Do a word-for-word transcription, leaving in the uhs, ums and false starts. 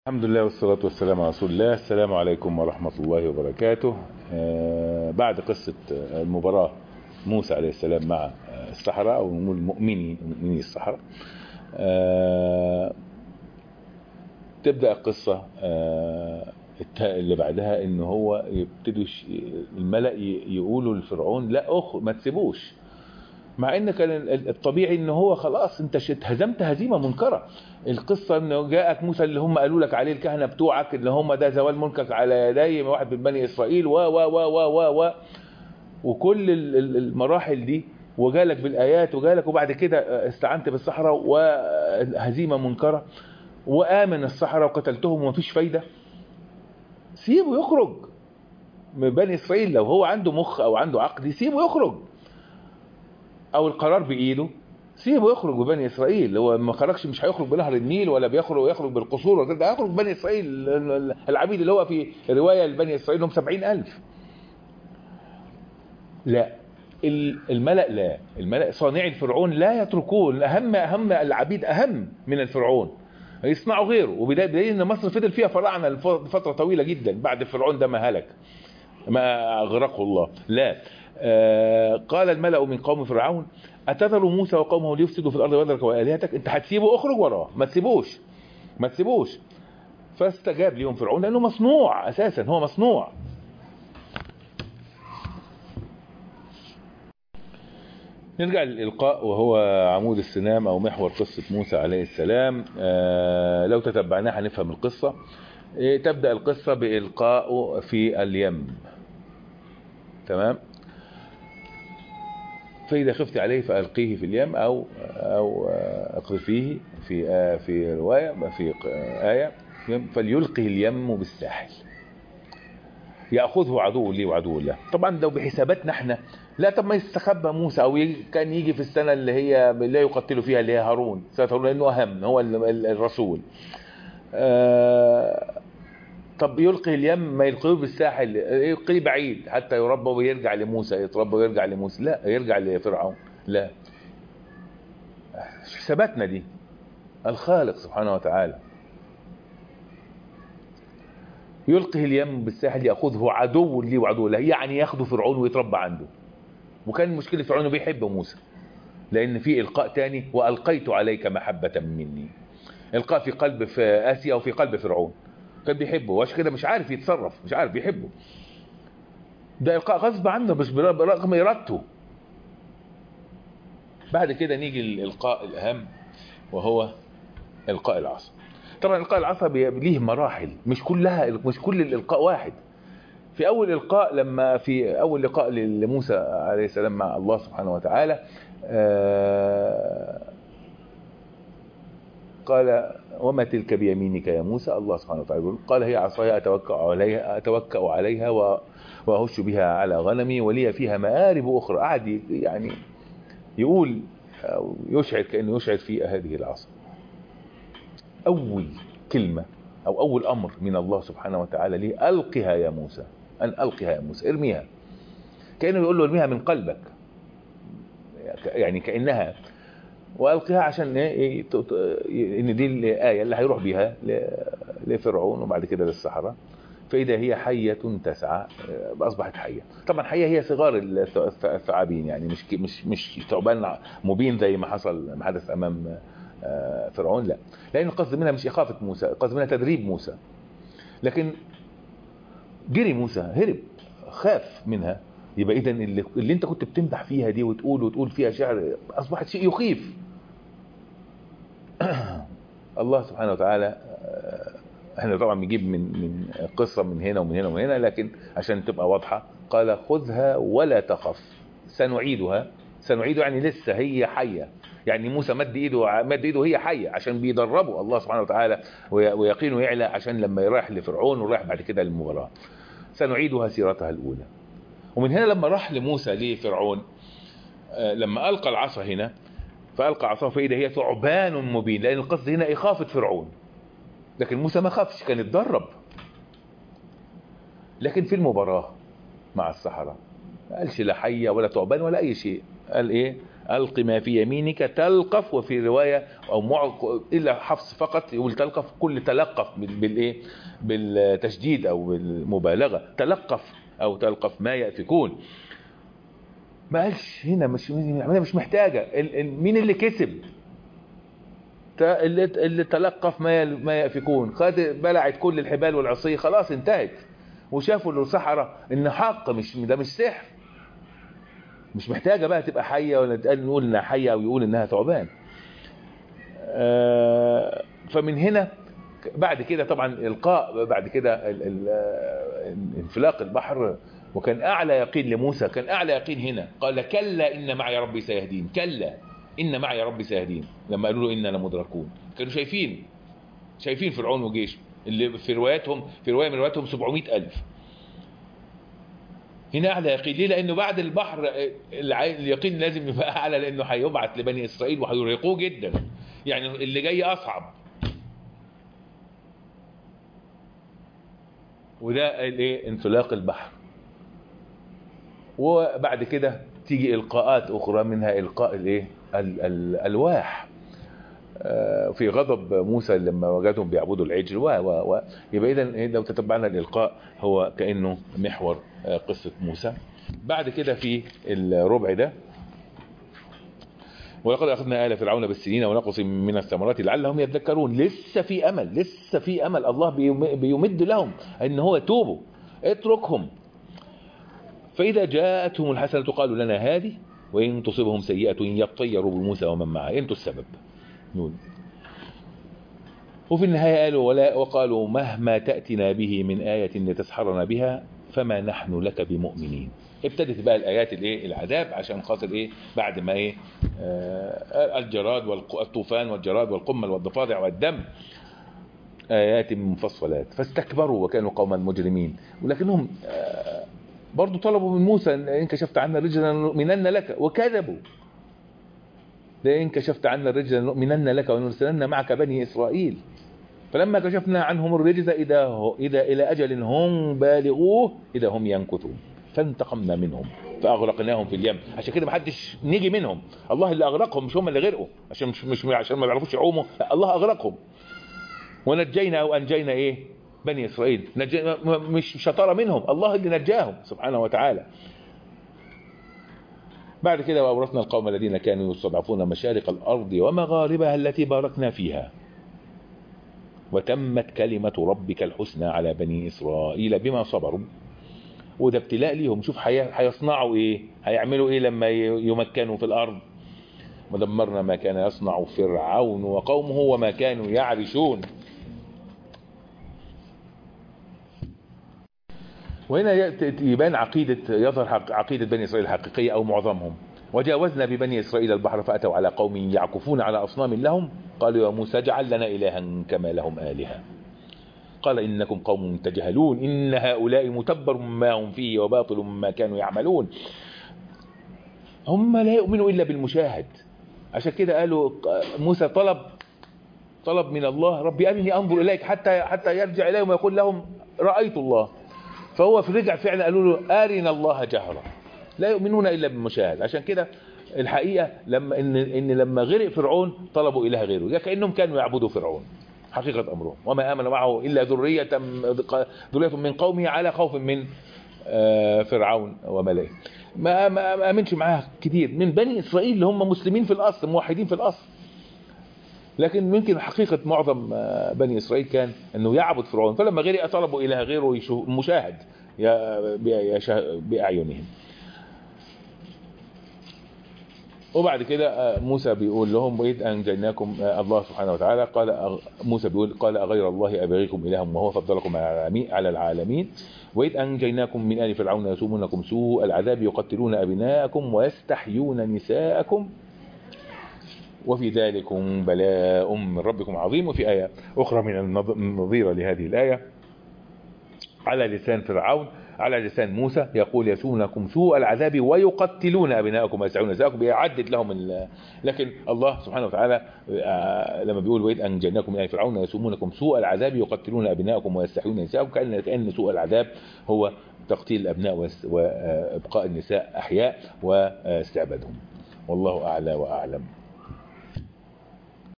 الحمد لله والصلاة والسلام على رسول الله. السلام عليكم ورحمة الله وبركاته. آه بعد قصة المباراة موسى عليه السلام مع السحرة أو المؤمني مؤمني السحرة، آه تبدأ القصة آه اللي بعدها إن هو يبتدوا الملأ يقولوا لفرعون لا أخ ما تسيبوش، مع ان كان الطبيعي ان هو خلاص انت هزمت هزيمه منكره. القصه انه جاءك موسى اللي هم قالوا لك عليه الكهنه بتوعك اللي هم ده زوال ملكك على يدي واحد من بني اسرائيل و و و و و و وكل المراحل دي، وجالك بالايات وجالك، وبعد كده استعنت بالسحره وهزيمه منكره وامن السحره وقتلتهم ومفيش فايده. سيبه يخرج من بني اسرائيل، لو هو عنده مخ او عنده عقل سيبه يخرج، او القرار بايده سيبه يخرج ببني اسرائيل. هو ما خرجش مش هيخرج بنهر النيل ولا بيخرج يخرج بالقصور ولا ده، هيخرج بني اسرائيل العبيد اللي هو في روايه لبني اسرائيل هم سبعين الف. لا الملأ لا الملأ صانعي الفرعون لا يتركون، اهم اهم العبيد اهم من الفرعون، يصنعوا غيره. وبدليل ان مصر فضل فيها فراعنه لفتره طويله جدا بعد فرعون ده ما هلك ما اغرقه الله. لا آه قال الملأ من قوم فرعون أتذر موسى وقومه ليفسدوا في الأرض ويذرك وآلهتك؟ أنت هتسيبه؟ اخرج وراه، ما تسيبوش ما تسيبوش. فاستجاب لهم فرعون لأنه مصنوع أساسا، هو مصنوع. نرجع للإلقاء وهو عمود السنام أو محور قصة موسى عليه السلام. آه لو تتبعناها هنفهم القصة. آه تبدأ القصة بإلقاء في اليم، تمام. فإذا خفت عليه فألقيه في اليم أو أو أقذفيه في آه في رواية في آية فليلقه اليم بالساحل يأخذه عدو لي وعدو له. طبعا لو بحساباتنا احنا لا، طب ما يستخبى موسى أو كان يجي في السنة اللي هي لا يقتلوا فيها اللي هي هارون، سنة هارون لأنه أهم هو الرسول. آه طب يلقي اليم ما يلقيه بالساحل، يلقيه بعيد حتى يربى ويرجع لموسى، يتربى ويرجع لموسى، لا يرجع لفرعون. لا، حساباتنا دي الخالق سبحانه وتعالى. يلقيه اليم بالساحل يأخذه عدو لي وعدو له، يعني ياخده فرعون ويتربى عنده. وكان مشكلة فرعون بيحب موسى لأن في إلقاء تاني وألقيت عليك محبة مني، إلقاء في قلب في آسيا وفي قلب فرعون، كان بيحبه وعشان كده مش عارف يتصرف، مش عارف بيحبه. ده إلقاء غصب عنه مش برغم إرادته. بعد كده نيجي الإلقاء الأهم وهو إلقاء العصا. طبعا إلقاء العصا ليه مراحل، مش كلها مش كل الإلقاء واحد. في أول إلقاء لما في أول لقاء لموسى عليه السلام مع الله سبحانه وتعالى آه قال وما تلك بيمينك يا موسى؟ الله سبحانه وتعالى يقول قال هي عصاي أتوكأ عليها أتوكأ عليها وأهش بها على غنمي ولي فيها مآرب أخرى. قعد يعني يقول أو يشعر كأنه يشعر في هذه العصا. أول كلمة أو أول أمر من الله سبحانه وتعالى ليه ألقها يا موسى، أن ألقها يا موسى، ارميها. كأنه يقول له ارميها من قلبك، يعني كأنها وألقها عشان إيه؟ إن دي الآية اللي هيروح بيها لفرعون وبعد كده للسحرة. فإذا هي حية تسعى، أصبحت حية. طبعا حية هي صغار الثعابين، يعني مش مش مش ثعبان مبين زي ما حصل ما حدث أمام فرعون، لا، لأن القصد منها مش إخافة موسى، القصد منها تدريب موسى. لكن جري موسى، هرب، خاف منها. يبقى إذن اللي, اللي انت كنت بتمدح فيها دي وتقول وتقول فيها شعر أصبحت شيء يخيف. الله سبحانه وتعالى احنا طبعا بنجيب من من قصة من هنا ومن هنا ومن هنا، لكن عشان تبقى واضحة قال خذها ولا تخف سنعيدها. سنعيدها يعني لسه هي حية، يعني موسى مد ايده مد ايده هي حية عشان بيدربه الله سبحانه وتعالى ويقينه يعلى عشان لما يروح لفرعون وراح بعد كده للمباراة. سنعيدها سيرتها الأولى. ومن هنا لما راح لموسى لفرعون لما ألقى العصا هنا فألقى عصاه فإذا هي ثعبان مبين، لأن القصد هنا إخافة فرعون. لكن موسى ما خافش، كان اتدرب. لكن في المباراة مع السحرة ما قالش لا حية ولا ثعبان ولا أي شيء، قال ايه الق ما في يمينك تلقف، وفي روايه او مع الا حفص فقط يقول تلقف، كل تلقف بالايه بالتشديد او بالمبالغه، تلقف او تلقف ما يأفكون. ما قالش هنا مش مش محتاجه مين اللي كسب، اللي اللي تلقف ما ما يأفكون، خد بلعت كل الحبال والعصي خلاص انتهت، وشافوا السحرة ان حق مش ده مش سحر، مش محتاجة بقى تبقى حية ولا تقال نقول انها حية او يقول انها ثعبان. آه فمن هنا بعد كده طبعا القاء بعد كده انفلاق البحر، وكان اعلى يقين لموسى، كان اعلى يقين هنا قال كلا ان معي ربي سيهدين، كلا ان معي ربي سيهدين، لما قالوا له اننا لمدركون كانوا شايفين شايفين فرعون وجيشه اللي في رواياتهم في روايه من رواياتهم سبعمائة ألف. هنا اعلى يقين ليه؟ لانه بعد البحر اليقين لازم يبقى اعلى، لانه هيبعت لبني اسرائيل وهيرهقوه جدا، يعني اللي جاي اصعب. وده الايه انفلاق البحر. وبعد كده تيجي القاءات اخرى، منها القاء الايه الالواح في غضب موسى لما وجدهم بيعبدوا العجل، و و يبقى اذا لو تتبعنا الالقاء هو كانه محور قصه موسى. بعد كده في الربع ده ولقد اخذنا آل فرعون بالسنين ونقص من الثمرات لعلهم يذكرون، لسه في امل، لسه في امل، الله بيمد لهم ان هو توبوا اتركهم. فاذا جاءتهم الحسنه قالوا لنا هذه وان تصبهم سيئه يطيروا بموسى ومن معه، انتوا السبب. وفي النهايه قالوا ولا وقالوا مهما تاتنا به من ايه لتسحرنا بها فما نحن لك بمؤمنين. ابتدت بقى الايات الايه العذاب، عشان خاطر ايه بعد ما ايه آه الجراد والطوفان والجراد والقمل والضفادع والدم ايات مفصلات، فاستكبروا وكانوا قوما مجرمين. ولكنهم آه برضو طلبوا من موسى ان كشفت عنا الرجل لنؤمنن لك، وكذبوا لئن كشفت عنا الرجل لنؤمنن لك ونرسلن معك بني اسرائيل. فلما كشفنا عنهم الرجز اذا اذا الى اجل هم بالغوه اذا هم ينكثون فانتقمنا منهم فاغرقناهم في اليم. عشان كده محدش نيجي منهم، الله اللي اغرقهم مش هم اللي غرقوا، عشان مش, مش عشان ما بيعرفوش يعوموا، لا الله اغرقهم. ونجينا او انجينا ايه بني اسرائيل، نجينا مش شطاره منهم، الله اللي نجاهم سبحانه وتعالى. بعد كده واورثنا القوم الذين كانوا يستضعفون مشارق الارض ومغاربها التي باركنا فيها وتمت كلمة ربك الحسنى على بني إسرائيل بما صبروا. وده ابتلاء ليهم، شوف هيصنعوا ايه، هيعملوا ايه لما يمكنوا في الارض. ودمرنا ما كان يصنع فرعون وقومه وما كانوا يعرشون. وهنا يبان عقيدة، يظهر عقيدة بني إسرائيل الحقيقية أو معظمهم. وجاوزنا ببني إسرائيل البحر فأتوا على قوم يعكفون على أصنام لهم قالوا يا موسى اجعل لنا إلها كما لهم آلهة قال إنكم قوم تجهلون إن هؤلاء متبر ما هم فيه وباطل ما كانوا يعملون. هم لا يؤمنوا إلا بالمشاهد. عشان كده قالوا موسى طلب طلب من الله ربي أرني أنظر إليك حتى حتى يرجع إليهم ويقول لهم رأيت الله. فهو في رجع فعلا قالوا له أرنا الله جهرا، لا يؤمنون إلا بالمشاهد. عشان كده الحقيقة لما إن, إن لما غرق فرعون طلبوا إله غيره، كأنهم كانوا يعبدوا فرعون حقيقة أمرهم. وما آمن معه إلا ذرية ذرية من قومه على خوف من فرعون وملئه. ما ما آمنش معاه كتير من بني إسرائيل اللي هم مسلمين في الأصل، موحدين في الأصل. لكن ممكن حقيقة معظم بني إسرائيل كان أنه يعبد فرعون، فلما غرق طلبوا إله غيره مشاهد بأعينهم. وبعد كده موسى بيقول لهم وإذ أنجيناكم، الله سبحانه وتعالى قال موسى بيقول قال أغير الله أبغيكم إلها وهو فضلكم على العالمين وإذ أنجيناكم من آل فرعون يسومونكم سوء العذاب يقتلون أبناءكم ويستحيون نساءكم وفي ذلكم بلاء من ربكم عظيم. وفي آية أخرى من النظيرة لهذه الآية على لسان فرعون على لسان موسى يقول يسومونكم سوء العذاب ويقتلون أبناءكم ويستحيون نساءكم، بيعدد لهم ال... لكن الله سبحانه وتعالى لما بيقول وإذ أنجيناكم من آل فرعون يسومونكم سوء العذاب يقتلون أبناءكم ويستحيون نساءكم، كأن كأن سوء العذاب هو تقتيل الأبناء وإبقاء النساء أحياء واستعبادهم. والله أعلى وأعلم.